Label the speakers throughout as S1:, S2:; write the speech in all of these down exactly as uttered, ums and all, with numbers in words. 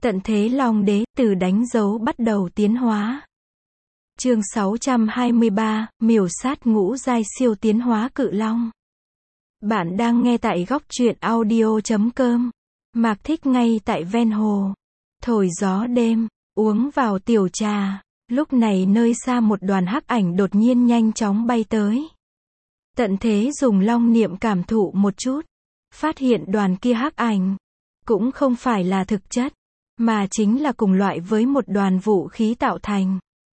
S1: Tận thế Long Đế, từ đánh dấu bắt đầu tiến hóa. Chương sáu trăm hai mươi ba, miểu sát ngũ giai siêu tiến hóa cự long. Bạn đang nghe tại góc truyện audio chấm com. Mạc Thích ngay tại ven hồ. Thổi gió đêm, uống vào tiểu trà. Lúc này nơi xa một đoàn hắc ảnh đột nhiên nhanh chóng bay tới. Tận thế dùng long niệm cảm thụ một chút. Phát hiện đoàn kia hắc ảnh cũng không phải là thực chất, mà chính là cùng loại với một đoàn vũ khí tạo thành.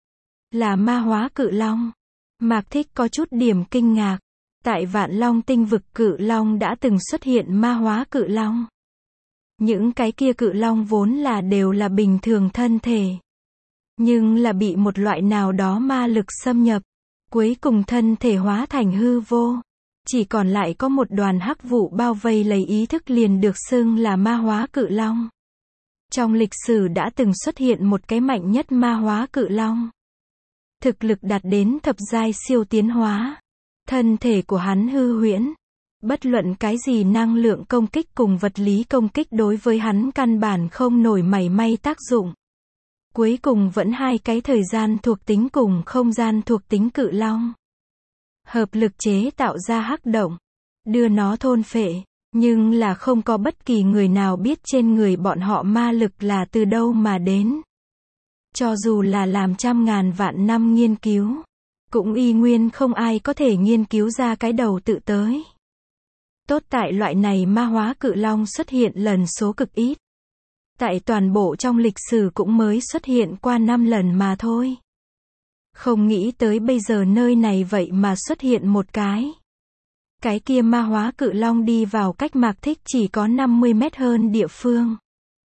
S1: Là ma hóa cự long. Mạc Thích có chút điểm kinh ngạc. Tại Vạn Long tinh vực cự long đã từng xuất hiện ma hóa cự long. Những cái kia cự long vốn là đều là bình thường thân thể. Nhưng là bị một loại nào đó ma lực xâm nhập. Cuối cùng thân thể hóa thành hư vô. Chỉ còn lại có một đoàn hắc vụ bao vây lấy ý thức liền được xưng là ma hóa cự long. Trong lịch sử đã từng xuất hiện một cái mạnh nhất ma hóa cự long. Thực lực đạt đến thập giai siêu tiến hóa. Thân thể của hắn hư huyễn. Bất luận cái gì năng lượng công kích cùng vật lý công kích đối với hắn căn bản không nổi mảy may tác dụng. Cuối cùng vẫn hai cái thời gian thuộc tính cùng không gian thuộc tính cự long. Hợp lực chế tạo ra hắc động. Đưa nó thôn phệ. Nhưng là không có bất kỳ người nào biết trên người bọn họ ma lực là từ đâu mà đến. Cho dù là làm trăm ngàn vạn năm nghiên cứu. Cũng y nguyên không ai có thể nghiên cứu ra cái đầu tự tới. Tốt tại loại này ma hóa cự long xuất hiện lần số cực ít. Tại toàn bộ trong lịch sử cũng mới xuất hiện qua năm lần mà thôi. Không nghĩ tới bây giờ nơi này vậy mà xuất hiện một cái. Cái kia ma hóa cự long đi vào cách Mạc Thích chỉ có năm mươi mét hơn địa phương.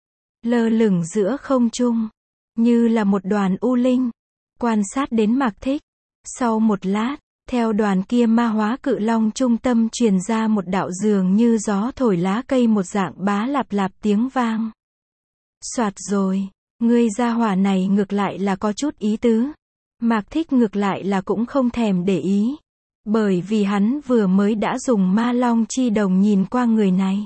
S1: Lơ lửng giữa không trung. Như là một đoàn u linh. Quan sát đến Mạc Thích. Sau một lát, theo đoàn kia ma hóa cự long trung tâm truyền ra một đạo dường như gió thổi lá cây một dạng bá lạp lạp tiếng vang. Soạt rồi, ngươi gia hỏa này ngược lại là có chút ý tứ. Mạc Thích ngược lại là cũng không thèm để ý. Bởi vì hắn vừa mới đã dùng ma long chi đồng nhìn qua người này.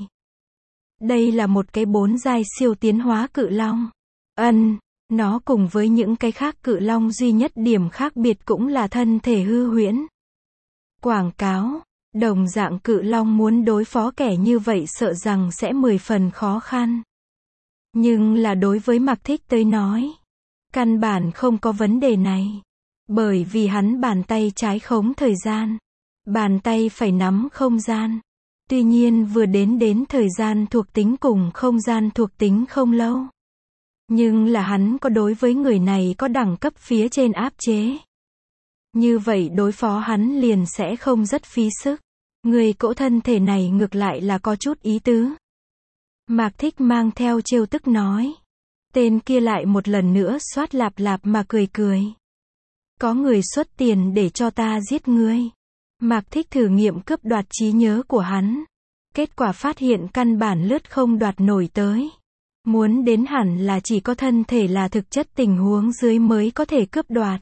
S1: Đây là một cái bốn giai siêu tiến hóa cự long. Ân, nó cùng với những cái khác cự long duy nhất điểm khác biệt cũng là thân thể hư huyễn. Quảng cáo, đồng dạng cự long muốn đối phó kẻ như vậy sợ rằng sẽ mười phần khó khăn. Nhưng là đối với Mạc Thích tới nói, căn bản không có vấn đề này. Bởi vì hắn bàn tay trái khống thời gian. Bàn tay phải nắm không gian. Tuy nhiên vừa đến đến thời gian thuộc tính cùng không gian thuộc tính không lâu. Nhưng là hắn có đối với người này có đẳng cấp phía trên áp chế. Như vậy đối phó hắn liền sẽ không rất phí sức. Người cỗ thân thể này ngược lại là có chút ý tứ. Mạc Thích mang theo trêu tức nói. Tên kia lại một lần nữa xoát lạp lạp mà cười cười. Có người xuất tiền để cho ta giết ngươi. Mạc Thích thử nghiệm cướp đoạt trí nhớ của hắn. Kết quả phát hiện căn bản lướt không đoạt nổi tới. Muốn đến hẳn là chỉ có thân thể là thực chất tình huống dưới mới có thể cướp đoạt.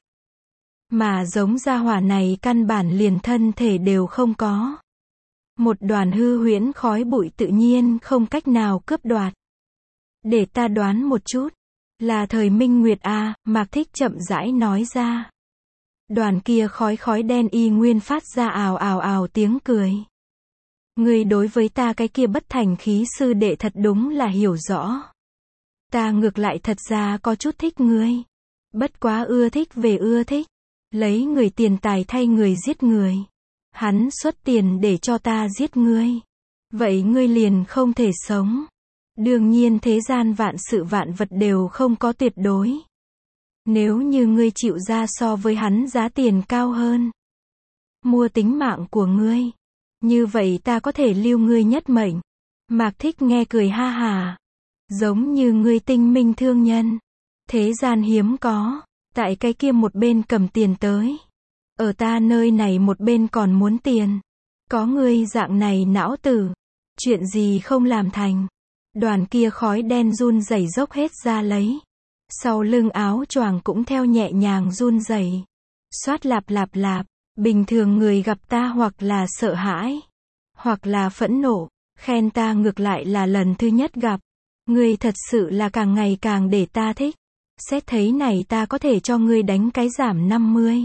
S1: Mà giống gia hỏa này căn bản liền thân thể đều không có. Một đoàn hư huyễn khói bụi tự nhiên không cách nào cướp đoạt. Để ta đoán một chút. Là thời Minh Nguyệt A, Mạc Thích chậm rãi nói ra. Đoàn kia khói khói đen y nguyên phát ra ào ào ào tiếng cười. Ngươi đối với ta cái kia bất thành khí sư đệ thật đúng là hiểu rõ. Ta ngược lại thật ra có chút thích ngươi. Bất quá ưa thích về ưa thích. Lấy người tiền tài thay người giết người. Hắn xuất tiền để cho ta giết ngươi. Vậy ngươi liền không thể sống. Đương nhiên thế gian vạn sự vạn vật đều không có tuyệt đối. Nếu như ngươi chịu ra so với hắn giá tiền cao hơn. Mua tính mạng của ngươi. Như vậy ta có thể lưu ngươi nhất mệnh. Mạc Thích nghe cười ha hà. Giống như ngươi tinh minh thương nhân. Thế gian hiếm có. Tại cái kia một bên cầm tiền tới. Ở ta nơi này một bên còn muốn tiền. Có ngươi dạng này não tử. Chuyện gì không làm thành. Đoàn kia khói đen run rẩy dốc hết ra lấy. Sau lưng áo choàng cũng theo nhẹ nhàng run rẩy. Xoát lạp lạp lạp. Bình thường người gặp ta hoặc là sợ hãi. Hoặc là phẫn nộ. Khen ta ngược lại là lần thứ nhất gặp. Ngươi thật sự là càng ngày càng để ta thích. Xét thấy này ta có thể cho ngươi đánh cái giảm năm mươi.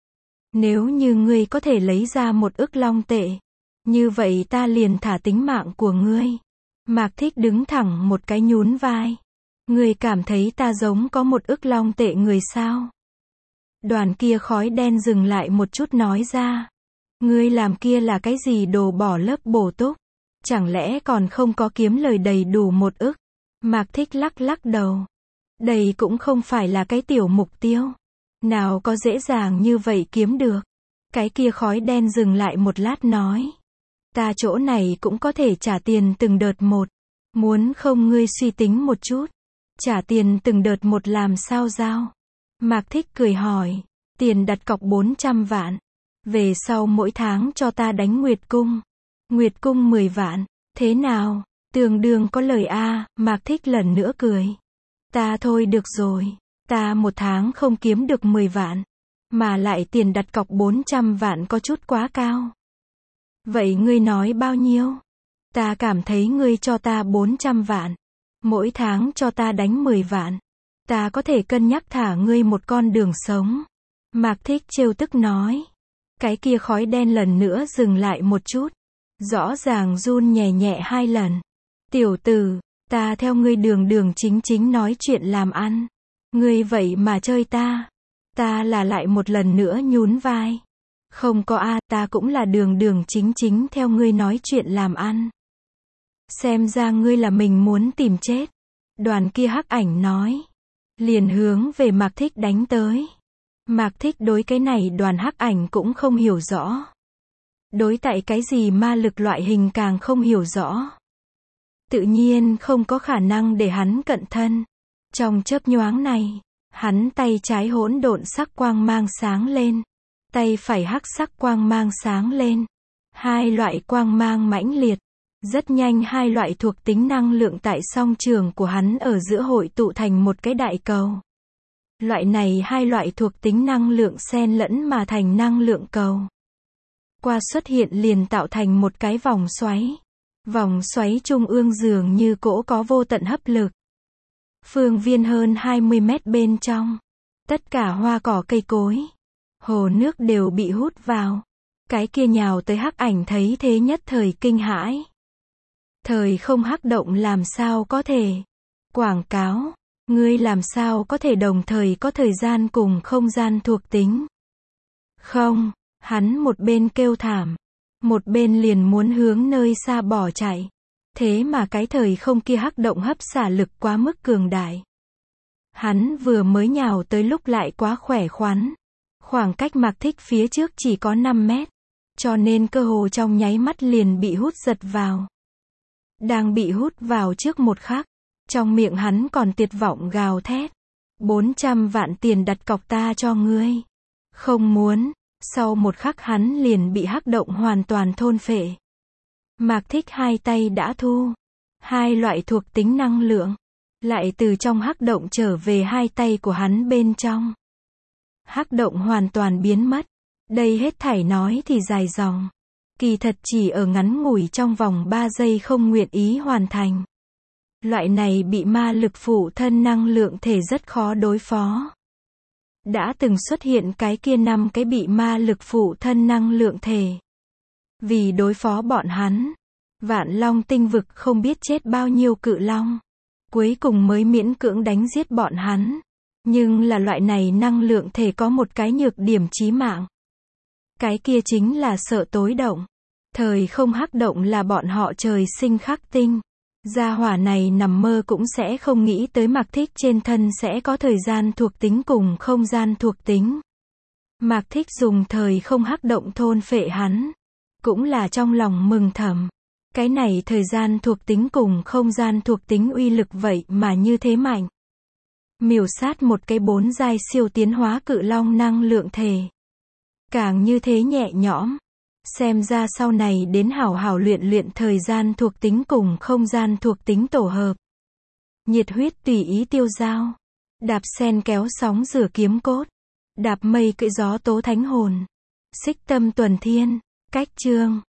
S1: Nếu như ngươi có thể lấy ra một ức long tệ, như vậy ta liền thả tính mạng của ngươi. Mạc Thích đứng thẳng một cái nhún vai. Ngươi cảm thấy ta giống có một ức long tệ người sao? Đoàn kia khói đen dừng lại một chút nói ra. Ngươi làm kia là cái gì đồ bỏ lớp bổ túc? Chẳng lẽ còn không có kiếm lời đầy đủ một ức? Mạc Thích lắc lắc đầu. Đây cũng không phải là cái tiểu mục tiêu. Nào có dễ dàng như vậy kiếm được. Cái kia khói đen dừng lại một lát nói. Ta chỗ này cũng có thể trả tiền từng đợt một. Muốn không ngươi suy tính một chút. Trả tiền từng đợt một làm sao giao? Mạc Thích cười hỏi. Tiền đặt cọc bốn trăm vạn. Về sau mỗi tháng cho ta đánh Nguyệt Cung. Nguyệt Cung mười vạn. Thế nào? Tương đương có lời a. Mạc Thích lần nữa cười. Ta thôi được rồi. Ta một tháng không kiếm được mười vạn. Mà lại tiền đặt cọc bốn trăm vạn có chút quá cao. Vậy ngươi nói bao nhiêu? Ta cảm thấy ngươi cho ta bốn trăm vạn. Mỗi tháng cho ta đánh mười vạn. Ta có thể cân nhắc thả ngươi một con đường sống. Mạc Thích trêu tức nói. Cái kia khói đen lần nữa dừng lại một chút. Rõ ràng run nhẹ nhẹ hai lần. Tiểu tử, ta theo ngươi đường đường chính chính nói chuyện làm ăn. Ngươi vậy mà chơi ta. Ta là lại một lần nữa nhún vai. Không có a, ta cũng là đường đường chính chính theo ngươi nói chuyện làm ăn. Xem ra ngươi là mình muốn tìm chết. Đoàn kia hắc ảnh nói. Liền hướng về Mạc Thích đánh tới. Mạc Thích đối cái này đoàn hắc ảnh cũng không hiểu rõ. Đối tại cái gì ma lực loại hình càng không hiểu rõ. Tự nhiên không có khả năng để hắn cận thân. Trong chớp nhoáng này, hắn tay trái hỗn độn sắc quang mang sáng lên. Tay phải hắc sắc quang mang sáng lên. Hai loại quang mang mãnh liệt. Rất nhanh hai loại thuộc tính năng lượng tại song trường của hắn ở giữa hội tụ thành một cái đại cầu. Loại này hai loại thuộc tính năng lượng xen lẫn mà thành năng lượng cầu. Qua xuất hiện liền tạo thành một cái vòng xoáy. Vòng xoáy trung ương dường như cỗ có vô tận hấp lực. Phương viên hơn hai mươi mét bên trong. Tất cả hoa cỏ cây cối. Hồ nước đều bị hút vào. Cái kia nhào tới hắc ảnh thấy thế nhất thời kinh hãi. Thời không hắc động làm sao có thể? Quảng cáo. Ngươi làm sao có thể đồng thời có thời gian cùng không gian thuộc tính? Không, hắn một bên kêu thảm. Một bên liền muốn hướng nơi xa bỏ chạy. Thế mà cái thời không kia hắc động hấp xả lực quá mức cường đại. Hắn vừa mới nhào tới lúc lại quá khỏe khoắn. Khoảng cách Mạc Thích phía trước chỉ có năm mét. Cho nên cơ hồ trong nháy mắt liền bị hút giật vào. Đang bị hút vào trước một khắc. Trong miệng hắn còn tuyệt vọng gào thét. bốn trăm vạn tiền đặt cọc ta cho ngươi. Không muốn. Sau một khắc hắn liền bị hắc động hoàn toàn thôn phệ. Mạc Thích hai tay đã thu. Hai loại thuộc tính năng lượng. Lại từ trong hắc động trở về hai tay của hắn bên trong. Hắc động hoàn toàn biến mất. Đây hết thảy nói thì dài dòng. Kỳ thật chỉ ở ngắn ngủi trong vòng ba giây không nguyện ý hoàn thành. Loại này bị ma lực phụ thân năng lượng thể rất khó đối phó. Đã từng xuất hiện cái kia năm cái bị ma lực phụ thân năng lượng thể. Vì đối phó bọn hắn, Vạn Long tinh vực không biết chết bao nhiêu cự long. Cuối cùng mới miễn cưỡng đánh giết bọn hắn. Nhưng là loại này năng lượng thể có một cái nhược điểm chí mạng. Cái kia chính là sợ tối động. Thời không hắc động là bọn họ trời sinh khắc tinh. Gia hỏa này nằm mơ cũng sẽ không nghĩ tới Mạc Thích trên thân sẽ có thời gian thuộc tính cùng không gian thuộc tính. Mạc Thích dùng thời không hắc động thôn phệ hắn. Cũng là trong lòng mừng thầm. Cái này thời gian thuộc tính cùng không gian thuộc tính uy lực vậy mà như thế mạnh. Miểu sát một cái bốn giai siêu tiến hóa cự long năng lượng thể. Càng như thế nhẹ nhõm. Xem ra sau này đến hảo hảo luyện luyện thời gian thuộc tính cùng không gian thuộc tính tổ hợp. Nhiệt huyết tùy ý tiêu dao. Đạp sen kéo sóng rửa kiếm cốt. Đạp mây cưỡi gió tố thánh hồn. Xích tâm tuần thiên. Cách chương.